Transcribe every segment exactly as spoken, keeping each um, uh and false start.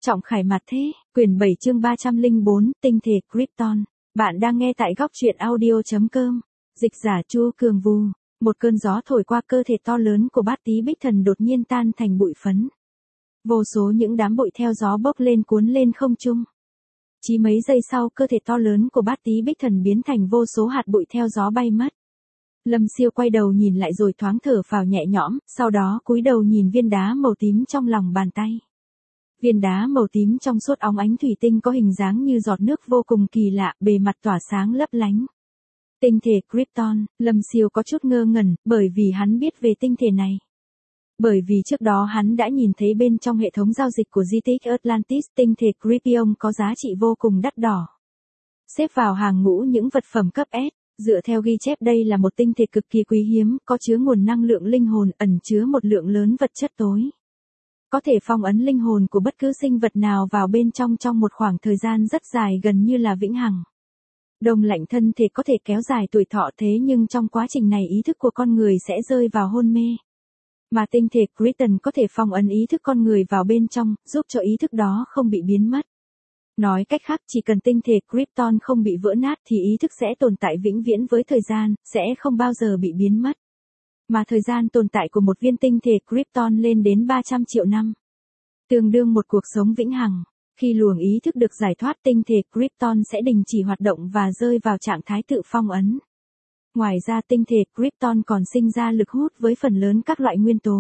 Trọng Khải Mặt Thế, quyển bảy chương ba trăm lẻ bốn, tinh thể Krypton. Bạn đang nghe tại góc truyện audio chấm com. Dịch giả Chu Cường Vù. Một cơn gió thổi qua cơ thể to lớn của Bát Tý Bích Thần đột nhiên tan thành bụi phấn. Vô số những đám bụi theo gió bốc lên cuốn lên không trung. Chỉ mấy giây sau cơ thể to lớn của Bát Tý Bích Thần biến thành vô số hạt bụi theo gió bay mất. Lâm Siêu quay đầu nhìn lại rồi thoáng thở phào nhẹ nhõm, sau đó cúi đầu nhìn viên đá màu tím trong lòng bàn tay. Viên đá màu tím trong suốt óng ánh thủy tinh có hình dáng như giọt nước vô cùng kỳ lạ, bề mặt tỏa sáng lấp lánh. Tinh thể Krypton, Lâm Siêu có chút ngơ ngẩn, bởi vì hắn biết về tinh thể này. Bởi vì trước đó hắn đã nhìn thấy bên trong hệ thống giao dịch của di tích Atlantis, tinh thể Krypton có giá trị vô cùng đắt đỏ. Xếp vào hàng ngũ những vật phẩm cấp S, dựa theo ghi chép đây là một tinh thể cực kỳ quý hiếm, có chứa nguồn năng lượng linh hồn, ẩn chứa một lượng lớn vật chất tối. Có thể phong ấn linh hồn của bất cứ sinh vật nào vào bên trong trong một khoảng thời gian rất dài, gần như là vĩnh hằng. Đông lạnh thân thể có thể kéo dài tuổi thọ, thế nhưng trong quá trình này ý thức của con người sẽ rơi vào hôn mê. Mà tinh thể Krypton có thể phong ấn ý thức con người vào bên trong, giúp cho ý thức đó không bị biến mất. Nói cách khác, chỉ cần tinh thể Krypton không bị vỡ nát thì ý thức sẽ tồn tại vĩnh viễn với thời gian, sẽ không bao giờ bị biến mất. Mà thời gian tồn tại của một viên tinh thể Krypton lên đến ba trăm triệu năm. Tương đương một cuộc sống vĩnh hằng. Khi luồng ý thức được giải thoát, tinh thể Krypton sẽ đình chỉ hoạt động và rơi vào trạng thái tự phong ấn. Ngoài ra, tinh thể Krypton còn sinh ra lực hút với phần lớn các loại nguyên tố.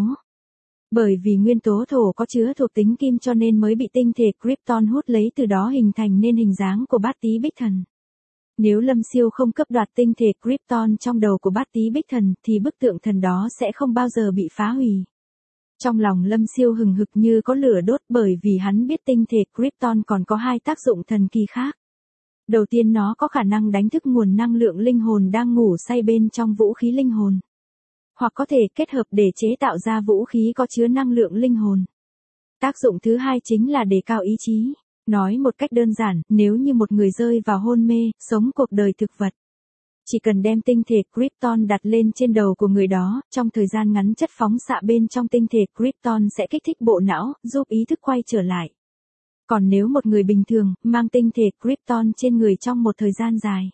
Bởi vì nguyên tố thổ có chứa thuộc tính kim cho nên mới bị tinh thể Krypton hút lấy, từ đó hình thành nên hình dáng của Bát Tý Bích Thần. Nếu Lâm Siêu không cấp đoạt tinh thể Krypton trong đầu của Bát Tý Bích Thần thì bức tượng thần đó sẽ không bao giờ bị phá hủy. Trong lòng Lâm Siêu hừng hực như có lửa đốt, bởi vì hắn biết tinh thể Krypton còn có hai tác dụng thần kỳ khác. Đầu tiên, nó có khả năng đánh thức nguồn năng lượng linh hồn đang ngủ say bên trong vũ khí linh hồn. Hoặc có thể kết hợp để chế tạo ra vũ khí có chứa năng lượng linh hồn. Tác dụng thứ hai chính là đề cao ý chí. Nói một cách đơn giản, nếu như một người rơi vào hôn mê, sống cuộc đời thực vật. Chỉ cần đem tinh thể Krypton đặt lên trên đầu của người đó, trong thời gian ngắn chất phóng xạ bên trong tinh thể Krypton sẽ kích thích bộ não, giúp ý thức quay trở lại. Còn nếu một người bình thường, mang tinh thể Krypton trên người trong một thời gian dài,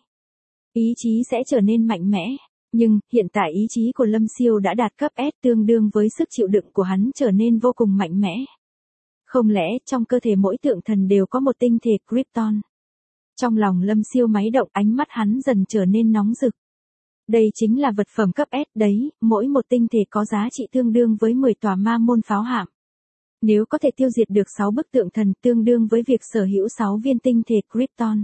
ý chí sẽ trở nên mạnh mẽ. Nhưng, hiện tại ý chí của Lâm Siêu đã đạt cấp S, tương đương với sức chịu đựng của hắn trở nên vô cùng mạnh mẽ. Không lẽ, trong cơ thể mỗi tượng thần đều có một tinh thể Krypton? Trong lòng Lâm Siêu máy động, ánh mắt hắn dần trở nên nóng rực. Đây chính là vật phẩm cấp S đấy, mỗi một tinh thể có giá trị tương đương với mười tòa ma môn pháo hạm. Nếu có thể tiêu diệt được sáu bức tượng thần, tương đương với việc sở hữu sáu viên tinh thể Krypton.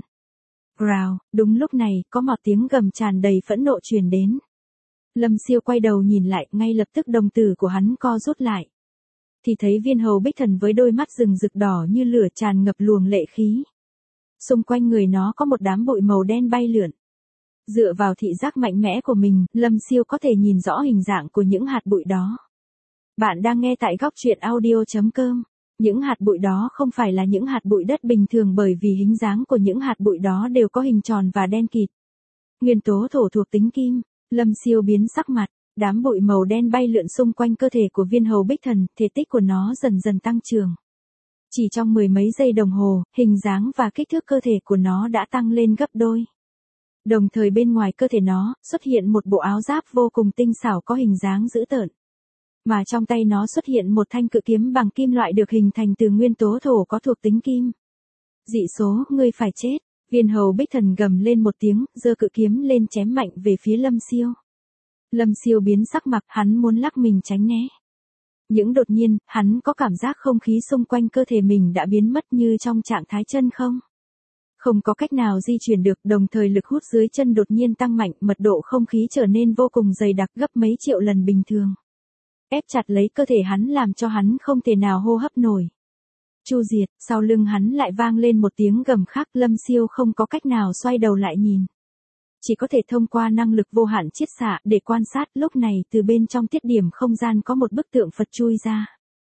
Rào, đúng lúc này, có một tiếng gầm tràn đầy phẫn nộ truyền đến. Lâm Siêu quay đầu nhìn lại, ngay lập tức đồng tử của hắn co rút lại. Thì thấy viên hầu bích thần với đôi mắt rừng rực đỏ như lửa tràn ngập luồng lệ khí. Xung quanh người nó có một đám bụi màu đen bay lượn. Dựa vào thị giác mạnh mẽ của mình, Lâm Siêu có thể nhìn rõ hình dạng của những hạt bụi đó. Bạn đang nghe tại góc truyện audio chấm com. Những hạt bụi đó không phải là những hạt bụi đất bình thường, bởi vì hình dáng của những hạt bụi đó đều có hình tròn và đen kịt. Nguyên tố thổ thuộc tính kim. Lâm Siêu biến sắc mặt. Đám bụi màu đen bay lượn xung quanh cơ thể của viên hầu bích thần, thể tích của nó dần dần tăng trưởng. Chỉ trong mười mấy giây đồng hồ, hình dáng và kích thước cơ thể của nó đã tăng lên gấp đôi. Đồng thời bên ngoài cơ thể nó, xuất hiện một bộ áo giáp vô cùng tinh xảo có hình dáng dữ tợn. Mà trong tay nó xuất hiện một thanh cự kiếm bằng kim loại được hình thành từ nguyên tố thổ có thuộc tính kim. Dị số, ngươi phải chết. Viên hầu bích thần gầm lên một tiếng, giơ cự kiếm lên chém mạnh về phía Lâm Siêu. Lâm Siêu biến sắc mặt, hắn muốn lắc mình tránh né. Nhưng đột nhiên, hắn có cảm giác không khí xung quanh cơ thể mình đã biến mất như trong trạng thái chân không. Không có cách nào di chuyển được, đồng thời lực hút dưới chân đột nhiên tăng mạnh, mật độ không khí trở nên vô cùng dày đặc, gấp mấy triệu lần bình thường. Ép chặt lấy cơ thể hắn làm cho hắn không thể nào hô hấp nổi. Chu diệt, sau lưng hắn lại vang lên một tiếng gầm khác, Lâm Siêu không có cách nào xoay đầu lại nhìn. Chỉ có thể thông qua năng lực vô hạn chiết xạ để quan sát, lúc này từ bên trong tiết điểm không gian có một bức tượng Phật chui ra.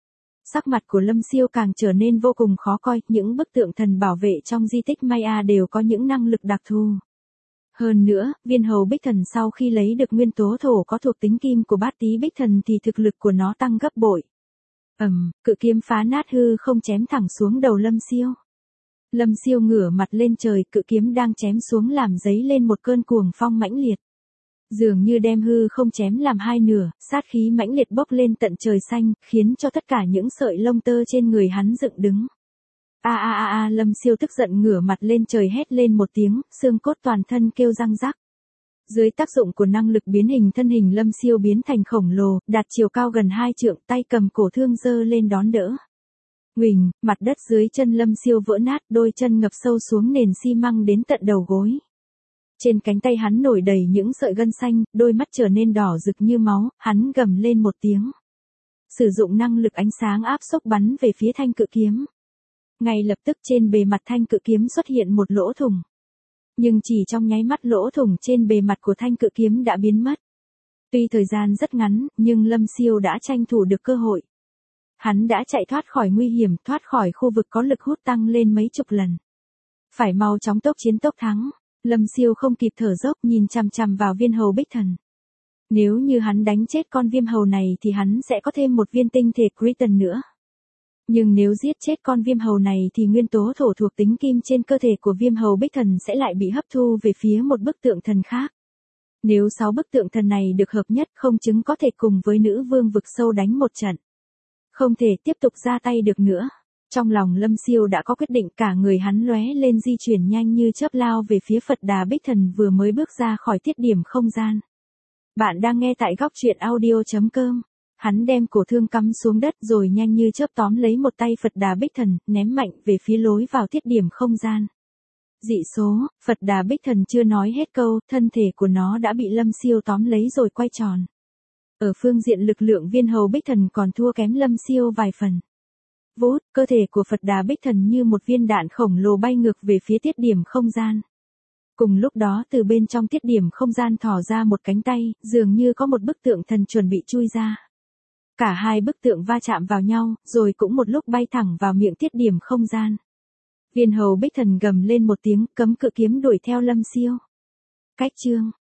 Sắc mặt của Lâm Siêu càng trở nên vô cùng khó coi, những bức tượng thần bảo vệ trong di tích Maya đều có những năng lực đặc thù. Hơn nữa, viên hầu bích thần sau khi lấy được nguyên tố thổ có thuộc tính kim của Bát Tý Bích Thần thì thực lực của nó tăng gấp bội. Ầm, cự kiếm phá nát hư không chém thẳng xuống đầu Lâm Siêu. Lâm Siêu ngửa mặt lên trời, cự kiếm đang chém xuống làm dấy lên một cơn cuồng phong mãnh liệt. Dường như đem hư không chém làm hai nửa, sát khí mãnh liệt bốc lên tận trời xanh, khiến cho tất cả những sợi lông tơ trên người hắn dựng đứng. A a a a, Lâm Siêu tức giận ngửa mặt lên trời hét lên một tiếng, xương cốt toàn thân kêu răng rắc. Dưới tác dụng của năng lực biến hình thân hình Lâm Siêu biến thành khổng lồ, đạt chiều cao gần hai trượng, tay cầm cổ thương giơ lên đón đỡ. Huỳnh, mặt đất dưới chân Lâm Siêu vỡ nát, đôi chân ngập sâu xuống nền xi măng đến tận đầu gối. Trên cánh tay hắn nổi đầy những sợi gân xanh, đôi mắt trở nên đỏ rực như máu, hắn gầm lên một tiếng. Sử dụng năng lực ánh sáng áp xúc bắn về phía thanh cự kiếm. Ngay lập tức trên bề mặt thanh cự kiếm xuất hiện một lỗ thủng. Nhưng chỉ trong nháy mắt lỗ thủng trên bề mặt của thanh cự kiếm đã biến mất. Tuy thời gian rất ngắn, nhưng Lâm Siêu đã tranh thủ được cơ hội. Hắn đã chạy thoát khỏi nguy hiểm, thoát khỏi khu vực có lực hút tăng lên mấy chục lần. Phải mau chóng tốc chiến tốc thắng. Lâm Siêu không kịp thở dốc, nhìn chằm chằm vào viên hầu bích thần. Nếu như hắn đánh chết con viêm hầu này thì hắn sẽ có thêm một viên tinh thể Krypton nữa. Nhưng nếu giết chết con viêm hầu này thì nguyên tố thổ thuộc tính kim trên cơ thể của viêm hầu bích thần sẽ lại bị hấp thu về phía một bức tượng thần khác. Nếu sáu bức tượng thần này được hợp nhất, không chứng có thể cùng với nữ vương vực sâu đánh một trận. Không thể tiếp tục ra tay được nữa. Trong lòng Lâm Siêu đã có quyết định, cả người hắn lóe lên di chuyển nhanh như chớp lao về phía Phật Đà Bích Thần vừa mới bước ra khỏi tiết điểm không gian. Bạn đang nghe tại góc truyện audio chấm com. Hắn đem cổ thương cắm xuống đất rồi nhanh như chớp tóm lấy một tay Phật Đà Bích Thần, ném mạnh về phía lối vào tiết điểm không gian. Dị số, Phật Đà Bích Thần chưa nói hết câu, thân thể của nó đã bị Lâm Siêu tóm lấy rồi quay tròn. Ở phương diện lực lượng viên hầu Bích Thần còn thua kém Lâm Siêu vài phần. Vút, cơ thể của Phật Đà Bích Thần như một viên đạn khổng lồ bay ngược về phía tiết điểm không gian. Cùng lúc đó từ bên trong tiết điểm không gian thò ra một cánh tay, dường như có một bức tượng thần chuẩn bị chui ra. Cả hai bức tượng va chạm vào nhau, rồi cũng một lúc bay thẳng vào miệng tiết điểm không gian. Viên hầu Bích Thần gầm lên một tiếng, cấm cự kiếm đuổi theo Lâm Siêu. Cách chương